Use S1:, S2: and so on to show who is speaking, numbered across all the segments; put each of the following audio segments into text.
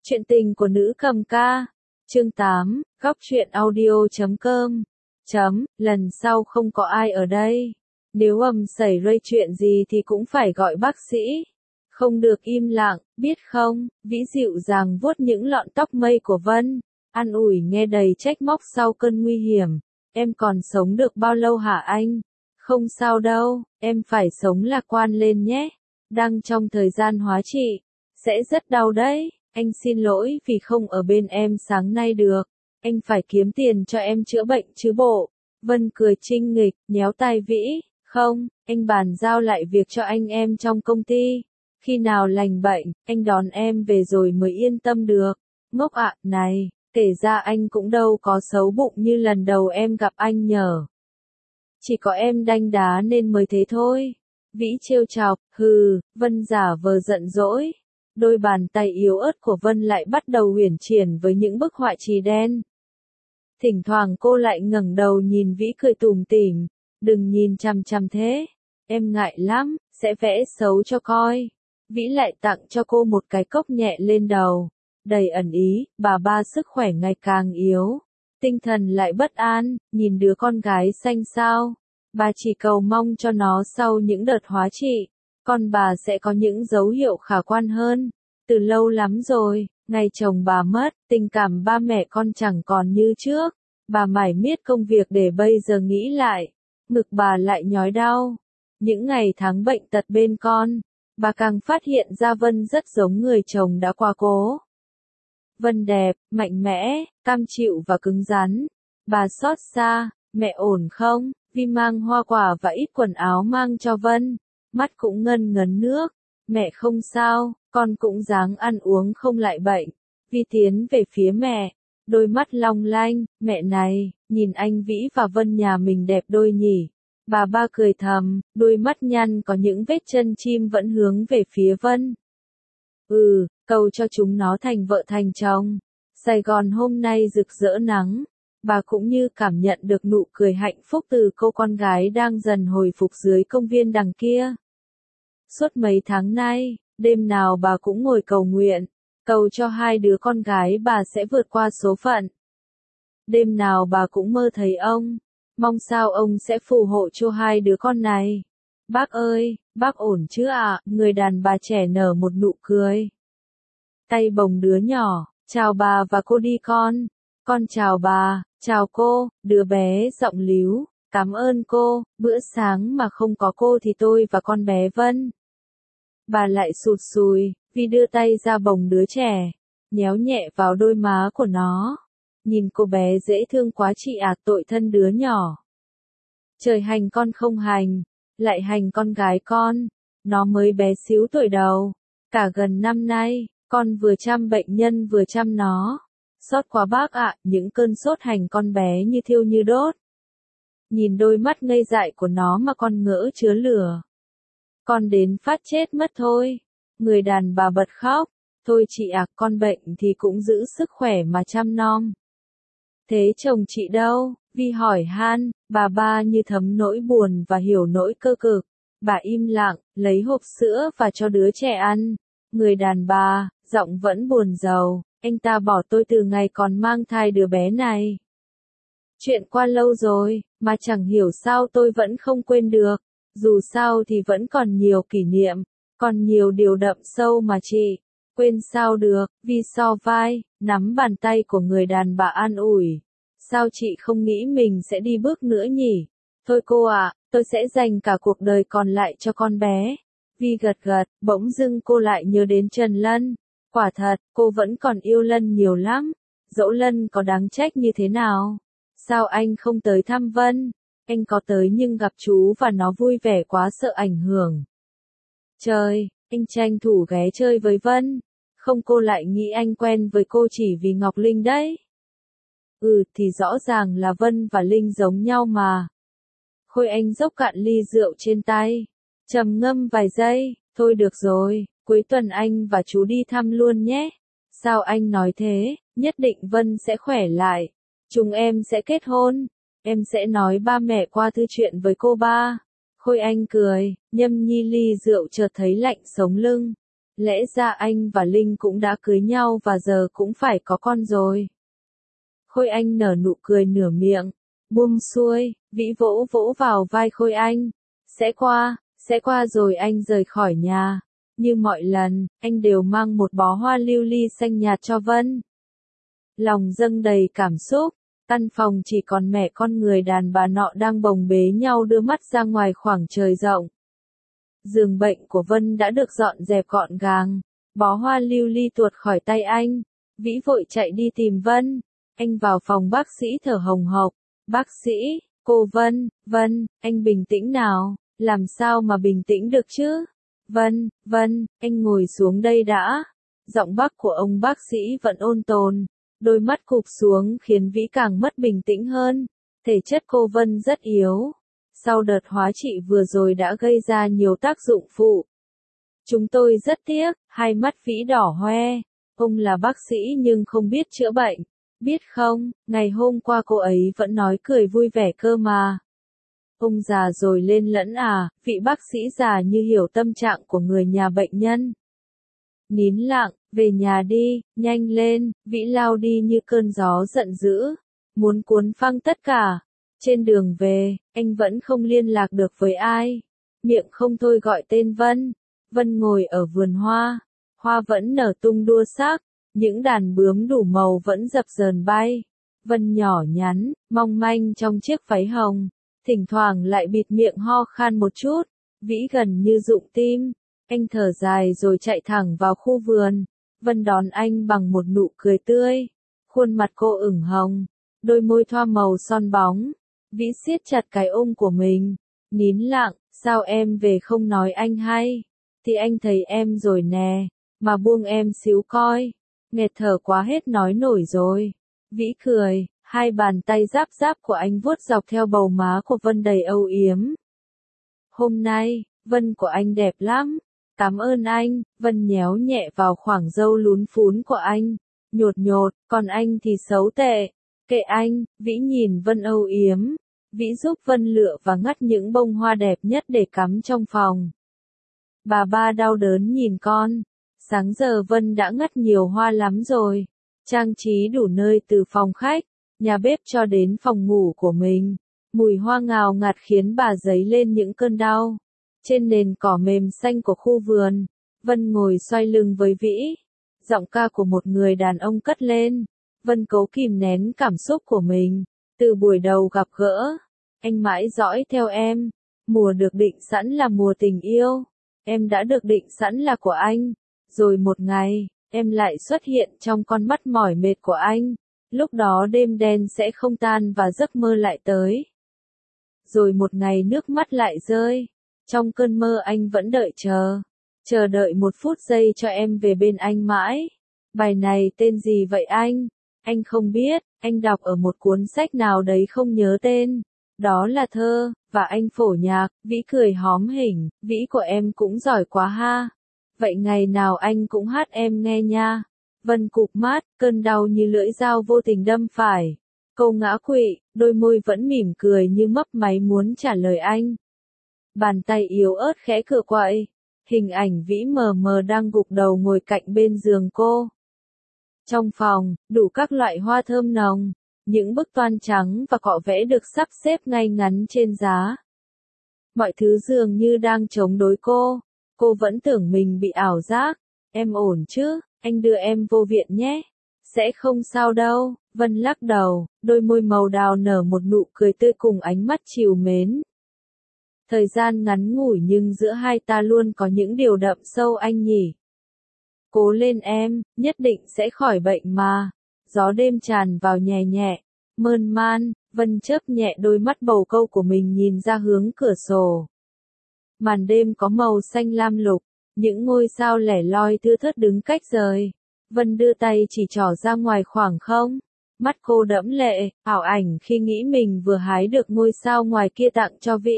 S1: Chuyện tình của nữ cầm ca. Chương 8, góc truyện audio.com. Lần sau không có ai ở đây. Nếu xảy ra chuyện gì thì cũng phải gọi bác sĩ. Không được im lặng, biết không? Vĩ dịu dàng vuốt những lọn tóc mây của Vân. An ủi nghe đầy trách móc sau cơn nguy hiểm. Em còn sống được bao lâu hả anh? Không sao đâu, em phải sống lạc quan lên nhé. Đang trong thời gian hóa trị. Sẽ rất đau đấy. Anh xin lỗi vì không ở bên em sáng nay được. Anh phải kiếm tiền cho em chữa bệnh chứ bộ. Vân cười chinh nghịch, nhéo tai Vĩ. Không, anh bàn giao lại việc cho anh em trong công ty. Khi nào lành bệnh, anh đón em về rồi mới yên tâm được. Ngốc ạ, này, kể ra anh cũng đâu có xấu bụng như lần đầu em gặp anh nhở. Chỉ có em đanh đá nên mới thế thôi. Vĩ trêu chọc, Vân giả vờ giận dỗi. Đôi bàn tay yếu ớt của Vân lại bắt đầu uyển chuyển với những bức họa chì đen. Thỉnh thoảng cô lại ngẩng đầu nhìn Vĩ cười tủm tỉm. Đừng nhìn chằm chằm thế. Em ngại lắm, sẽ vẽ xấu cho coi. Vĩ lại tặng cho cô một cái cốc nhẹ lên đầu. Đầy ẩn ý, bà ba sức khỏe ngày càng yếu. Tinh thần lại bất an, nhìn đứa con gái xanh xao. Bà chỉ cầu mong cho nó sau những đợt hóa trị. Con bà sẽ có những dấu hiệu khả quan hơn. Từ lâu lắm rồi, ngày chồng bà mất, tình cảm ba mẹ con chẳng còn như trước. Bà mải miết công việc để bây giờ nghĩ lại. Ngực bà lại nhói đau. Những ngày tháng bệnh tật bên con, bà càng phát hiện ra Vân rất giống người chồng đã qua cố. Vân đẹp, mạnh mẽ, cam chịu và cứng rắn. Bà xót xa, mẹ ổn không? Vi mang hoa quả và ít quần áo mang cho Vân. Mắt cũng ngân ngấn nước. Mẹ không sao, con cũng ráng ăn uống không lại bệnh. Vi tiến về phía mẹ. Đôi mắt long lanh, mẹ này, nhìn anh Vĩ và Vân nhà mình đẹp đôi nhỉ. Bà ba cười thầm, đôi mắt nhăn có những vết chân chim vẫn hướng về phía Vân. Cầu cho chúng nó thành vợ thành chồng. Sài Gòn hôm nay rực rỡ nắng. Bà cũng như cảm nhận được nụ cười hạnh phúc từ cô con gái đang dần hồi phục dưới công viên đằng kia. Suốt mấy tháng nay, đêm nào bà cũng ngồi cầu nguyện, cầu cho hai đứa con gái bà sẽ vượt qua số phận. Đêm nào bà cũng mơ thấy ông, mong sao ông sẽ phù hộ cho hai đứa con này. Bác ơi, bác ổn chứ ạ? Người đàn bà trẻ nở một nụ cười. Tay bồng đứa nhỏ, chào bà và cô đi con. Con chào bà, chào cô, đứa bé giọng líu. Cảm ơn cô, bữa sáng mà không có cô thì tôi và con bé Vân. Bà lại sụt sùi, vì đưa tay ra bồng đứa trẻ, nhéo nhẹ vào đôi má của nó. Nhìn cô bé dễ thương quá chị ạ, tội thân đứa nhỏ. Trời hành con không hành, lại hành con gái con. Nó mới bé xíu tuổi đầu. Cả gần năm nay, con vừa chăm bệnh nhân vừa chăm nó. Xót quá bác ạ, những cơn sốt hành con bé như thiêu như đốt. Nhìn đôi mắt ngây dại của nó mà con ngỡ chứa lửa. Con đến phát chết mất thôi. Người đàn bà bật khóc. Thôi chị ạ, con bệnh thì cũng giữ sức khỏe mà chăm nom. Thế chồng chị đâu? Vi hỏi han, bà ba như thấm nỗi buồn và hiểu nỗi cơ cực. Bà im lặng, lấy hộp sữa và cho đứa trẻ ăn. Người đàn bà, giọng vẫn buồn rầu, anh ta bỏ tôi từ ngày còn mang thai đứa bé này. Chuyện qua lâu rồi, mà chẳng hiểu sao tôi vẫn không quên được. Dù sao thì vẫn còn nhiều kỷ niệm, còn nhiều điều đậm sâu mà chị. Quên sao được, Vi so vai, nắm bàn tay của người đàn bà an ủi. Sao chị không nghĩ mình sẽ đi bước nữa nhỉ? Thôi cô ạ, tôi sẽ dành cả cuộc đời còn lại cho con bé. Vi gật gật, bỗng dưng cô lại nhớ đến Trần Lân. Quả thật, cô vẫn còn yêu Lân nhiều lắm. Dẫu Lân có đáng trách như thế nào? Sao anh không tới thăm Vân? Anh có tới nhưng gặp chú và nó vui vẻ quá sợ ảnh hưởng. Trời, anh tranh thủ ghé chơi với Vân. Không cô lại nghĩ anh quen với cô chỉ vì Ngọc Linh đấy. Thì rõ ràng là Vân và Linh giống nhau mà. Khôi anh dốc cạn ly rượu trên tay. Trầm ngâm vài giây, thôi được rồi, cuối tuần anh và chú đi thăm luôn nhé. Sao anh nói thế, nhất định Vân sẽ khỏe lại. Chúng em sẽ kết hôn. Em sẽ nói ba mẹ qua thư chuyện với cô ba. Khôi anh cười, nhâm nhi ly rượu chợt thấy lạnh sống lưng. Lẽ ra anh và Linh cũng đã cưới nhau và giờ cũng phải có con rồi. Khôi Anh nở nụ cười nửa miệng, buông xuôi, Vĩ vỗ vỗ vào vai Khôi Anh. Sẽ qua rồi anh rời khỏi nhà. Như mọi lần, anh đều mang một bó hoa lưu ly xanh nhạt cho Vân. Lòng dâng đầy cảm xúc, căn phòng chỉ còn mẹ con người đàn bà nọ đang bồng bế nhau đưa mắt ra ngoài khoảng trời rộng. Giường bệnh của Vân đã được dọn dẹp gọn gàng, bó hoa lưu ly tuột khỏi tay anh. Vĩ vội chạy đi tìm Vân. Anh vào phòng bác sĩ thở hồng hộc. Bác sĩ, cô Vân, anh bình tĩnh nào, làm sao mà bình tĩnh được chứ? Vân, anh ngồi xuống đây đã. Giọng bác của ông bác sĩ vẫn ôn tồn, đôi mắt cụp xuống khiến Vĩ càng mất bình tĩnh hơn. Thể chất cô Vân rất yếu. Sau đợt hóa trị vừa rồi đã gây ra nhiều tác dụng phụ. Chúng tôi rất tiếc, hai mắt Vĩ đỏ hoe. Ông là bác sĩ nhưng không biết chữa bệnh. Biết không, ngày hôm qua cô ấy vẫn nói cười vui vẻ cơ mà. Ông già rồi lên lẫn à, vị bác sĩ già như hiểu tâm trạng của người nhà bệnh nhân. Nín lặng, về nhà đi, nhanh lên, Vĩ lao đi như cơn gió giận dữ, muốn cuốn phăng tất cả. Trên đường về, anh vẫn không liên lạc được với ai. Miệng không thôi gọi tên Vân. Vân ngồi ở vườn hoa. Hoa vẫn nở tung đua sắc. Những đàn bướm đủ màu vẫn dập dờn bay. Vân nhỏ nhắn, mong manh trong chiếc váy hồng. Thỉnh thoảng lại bịt miệng ho khan một chút. Vĩ gần như rụng tim. Anh thở dài rồi chạy thẳng vào khu vườn. Vân đón anh bằng một nụ cười tươi. Khuôn mặt cô ửng hồng. Đôi môi thoa màu son bóng. Vĩ siết chặt cái ôm của mình. Nín lặng, sao em về không nói anh hay? Thì anh thấy em rồi nè. Mà buông em xíu coi. Nghẹt thở quá hết nói nổi rồi. Vĩ cười, hai bàn tay ráp ráp của anh vuốt dọc theo bầu má của Vân đầy âu yếm. Hôm nay, Vân của anh đẹp lắm. Cảm ơn anh. Vân nhéo nhẹ vào khoảng râu lún phún của anh. Nhột, còn anh thì xấu tệ. Kệ anh, Vĩ nhìn Vân âu yếm. Vĩ giúp Vân lựa và ngắt những bông hoa đẹp nhất để cắm trong phòng. Bà ba đau đớn nhìn con. Sáng giờ Vân đã ngắt nhiều hoa lắm rồi. Trang trí đủ nơi từ phòng khách, nhà bếp cho đến phòng ngủ của mình. Mùi hoa ngào ngạt khiến bà dấy lên những cơn đau. Trên nền cỏ mềm xanh của khu vườn, Vân ngồi xoay lưng với Vĩ. Giọng ca của một người đàn ông cất lên. Vân cố kìm nén cảm xúc của mình. Từ buổi đầu gặp gỡ, anh mãi dõi theo em. Mùa được định sẵn là mùa tình yêu. Em đã được định sẵn là của anh. Rồi một ngày, em lại xuất hiện trong con mắt mỏi mệt của anh. Lúc đó đêm đen sẽ không tan và giấc mơ lại tới. Rồi một ngày nước mắt lại rơi. Trong cơn mơ anh vẫn đợi chờ đợi một phút giây cho em về bên anh mãi. Bài này tên gì vậy anh? Anh không biết, anh đọc ở một cuốn sách nào đấy không nhớ tên. Đó là thơ, và anh phổ nhạc. Vĩ cười hóm hỉnh, Vĩ của em cũng giỏi quá ha. Vậy ngày nào anh cũng hát em nghe nha. Vân cụp mắt, cơn đau như lưỡi dao vô tình đâm phải. Cô ngã quỵ, đôi môi vẫn mỉm cười như mấp máy muốn trả lời anh. Bàn tay yếu ớt khẽ cựa quậy. Hình ảnh Vĩ mờ mờ đang gục đầu ngồi cạnh bên giường cô. Trong phòng, đủ các loại hoa thơm nồng. Những bức toan trắng và cọ vẽ được sắp xếp ngay ngắn trên giá. Mọi thứ dường như đang chống đối cô. Cô vẫn tưởng mình bị ảo giác. Em ổn chứ, anh đưa em vô viện nhé. Sẽ không sao đâu. Vân lắc đầu, đôi môi màu đào nở một nụ cười tươi cùng ánh mắt trìu mến. Thời gian ngắn ngủi nhưng giữa hai ta luôn có những điều đậm sâu anh nhỉ. Cố lên em, nhất định sẽ khỏi bệnh mà. Gió đêm tràn vào nhẹ nhẹ, mơn man. Vân chớp nhẹ đôi mắt bầu câu của mình nhìn ra hướng cửa sổ. Màn đêm có màu xanh lam lục, những ngôi sao lẻ loi thưa thớt đứng cách rời. Vân đưa tay chỉ trỏ ra ngoài khoảng không. Mắt cô đẫm lệ, ảo ảnh khi nghĩ mình vừa hái được ngôi sao ngoài kia tặng cho Vĩ.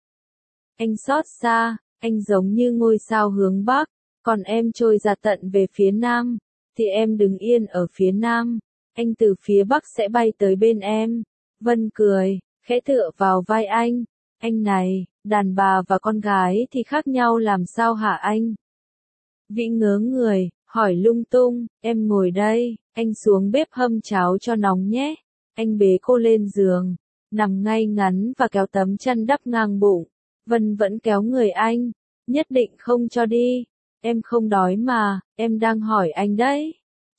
S1: Anh xót xa, anh giống như ngôi sao hướng bắc, còn em trôi ra tận về phía nam, thì em đứng yên ở phía nam, anh từ phía bắc sẽ bay tới bên em. Vân cười, khẽ tựa vào vai anh này, đàn bà và con gái thì khác nhau làm sao hả anh? Vĩ ngớ người, hỏi lung tung, em ngồi đây, anh xuống bếp hâm cháo cho nóng nhé. Anh bế cô lên giường, nằm ngay ngắn và kéo tấm chăn đắp ngang bụng. Vân vẫn kéo người anh, nhất định không cho đi. Em không đói mà, em đang hỏi anh đấy.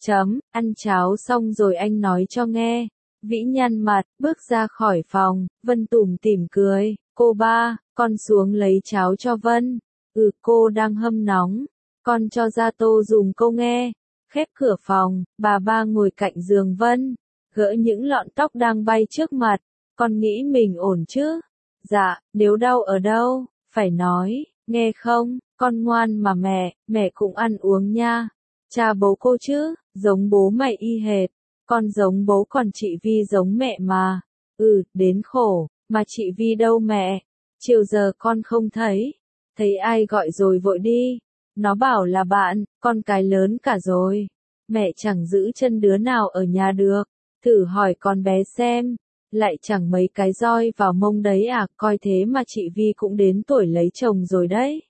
S1: Ăn cháo xong rồi anh nói cho nghe. Vĩ nhăn mặt, bước ra khỏi phòng, Vân tủm tỉm cười, cô ba, con xuống lấy cháo cho Vân. Cô đang hâm nóng, con cho ra tô dùng cô nghe. Khép cửa phòng, bà ba ngồi cạnh giường Vân, gỡ những lọn tóc đang bay trước mặt, con nghĩ mình ổn chứ? Dạ, nếu đau ở đâu, phải nói, nghe không, con ngoan mà mẹ cũng ăn uống nha. Cha bố cô chứ, giống bố mày y hệt, con giống bố còn chị Vi giống mẹ mà. Đến khổ, mà chị Vi đâu mẹ? Chiều giờ con không thấy ai gọi rồi vội đi. Nó bảo là bạn, con cái lớn cả rồi. Mẹ chẳng giữ chân đứa nào ở nhà được. Thử hỏi con bé xem, lại chẳng mấy cái roi vào mông đấy à, coi thế mà chị Vi cũng đến tuổi lấy chồng rồi đấy.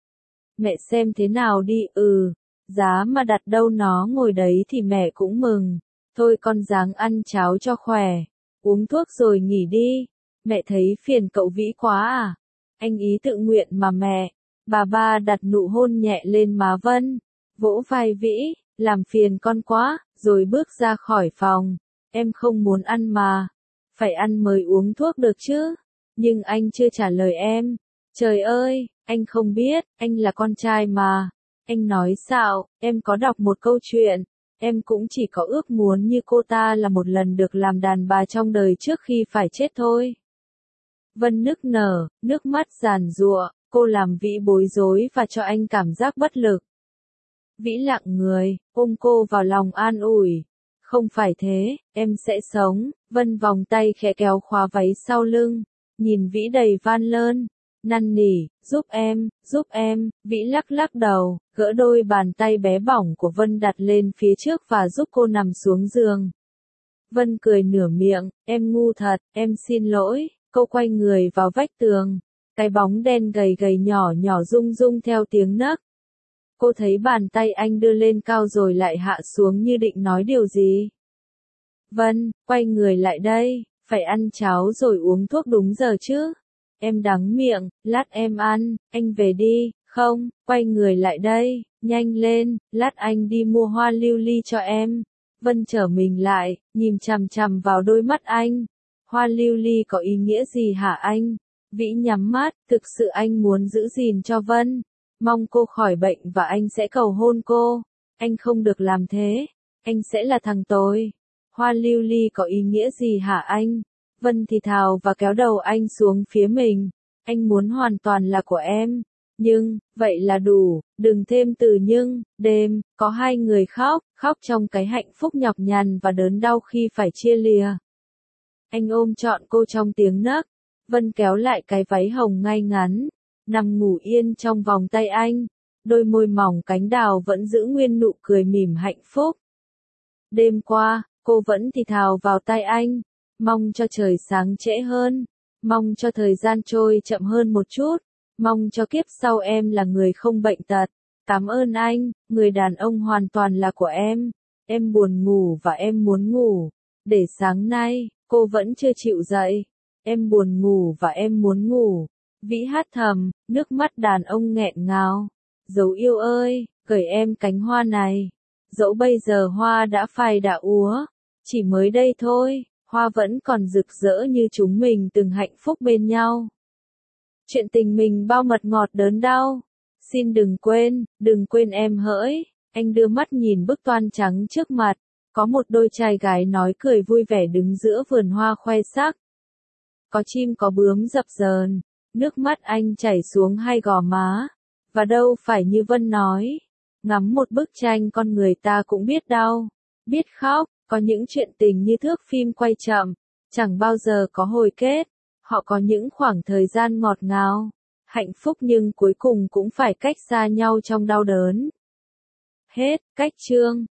S1: Mẹ xem thế nào đi, giá mà đặt đâu nó ngồi đấy thì mẹ cũng mừng. Thôi con ráng ăn cháo cho khỏe, uống thuốc rồi nghỉ đi. Mẹ thấy phiền cậu Vĩ quá à? Anh ý tự nguyện mà mẹ. Bà ba đặt nụ hôn nhẹ lên má Vân, vỗ vai Vĩ, làm phiền con quá, rồi bước ra khỏi phòng. Em không muốn ăn mà, phải ăn mới uống thuốc được chứ. Nhưng anh chưa trả lời em. Trời ơi, anh không biết, anh là con trai mà. Anh nói xạo, em có đọc một câu chuyện. Em cũng chỉ có ước muốn như cô ta là một lần được làm đàn bà trong đời trước khi phải chết thôi. Vân nức nở, nước mắt giàn giụa, cô làm Vĩ bối rối và cho anh cảm giác bất lực. Vĩ lặng người, ôm cô vào lòng an ủi. Không phải thế, em sẽ sống. Vân vòng tay khẽ kéo khóa váy sau lưng, nhìn Vĩ đầy van lơn, năn nỉ, giúp em. Vĩ lắc lắc đầu, gỡ đôi bàn tay bé bỏng của Vân đặt lên phía trước và giúp cô nằm xuống giường. Vân cười nửa miệng, em ngu thật, em xin lỗi. Cô quay người vào vách tường, cái bóng đen gầy gầy nhỏ nhỏ rung rung theo tiếng nấc. Cô thấy bàn tay anh đưa lên cao rồi lại hạ xuống như định nói điều gì. Vân, quay người lại đây, phải ăn cháo rồi uống thuốc đúng giờ chứ. Em đắng miệng, lát em ăn, anh về đi, không, quay người lại đây, nhanh lên, lát anh đi mua hoa lưu ly cho em. Vân trở mình lại, nhìn chằm chằm vào đôi mắt anh. Hoa lưu ly có ý nghĩa gì hả anh? Vĩ nhắm mắt, thực sự anh muốn giữ gìn cho Vân. Mong cô khỏi bệnh và anh sẽ cầu hôn cô. Anh không được làm thế. Anh sẽ là thằng tồi. Hoa lưu ly có ý nghĩa gì hả anh? Vân thì thào và kéo đầu anh xuống phía mình. Anh muốn hoàn toàn là của em. Nhưng, vậy là đủ, đừng thêm từ nhưng. Đêm, có hai người khóc trong cái hạnh phúc nhọc nhằn và đớn đau khi phải chia lìa. Anh ôm trọn cô trong tiếng nấc. Vân kéo lại cái váy hồng ngay ngắn, nằm ngủ yên trong vòng tay anh. Đôi môi mỏng cánh đào vẫn giữ nguyên nụ cười mỉm hạnh phúc. Đêm qua, cô vẫn thì thào vào tai anh, mong cho trời sáng trễ hơn, mong cho thời gian trôi chậm hơn một chút, mong cho kiếp sau em là người không bệnh tật. Cảm ơn anh, người đàn ông hoàn toàn là của em. Em buồn ngủ và em muốn ngủ. Để sáng nay, cô vẫn chưa chịu dậy. Em buồn ngủ và em muốn ngủ. Vĩ hát thầm, nước mắt đàn ông nghẹn ngào. Dấu yêu ơi, cởi em cánh hoa này. Dẫu bây giờ hoa đã phai đã úa, chỉ mới đây thôi, hoa vẫn còn rực rỡ như chúng mình từng hạnh phúc bên nhau. Chuyện tình mình bao mật ngọt đớn đau. Xin đừng quên em hỡi. Anh đưa mắt nhìn bức toan trắng trước mặt. Có một đôi trai gái nói cười vui vẻ đứng giữa vườn hoa khoe sắc. Có chim có bướm dập dờn, nước mắt anh chảy xuống hai gò má. Và đâu phải như Vân nói, ngắm một bức tranh con người ta cũng biết đau, biết khóc, có những chuyện tình như thước phim quay chậm, chẳng bao giờ có hồi kết. Họ có những khoảng thời gian ngọt ngào, hạnh phúc nhưng cuối cùng cũng phải cách xa nhau trong đau đớn. Hết, cách chương.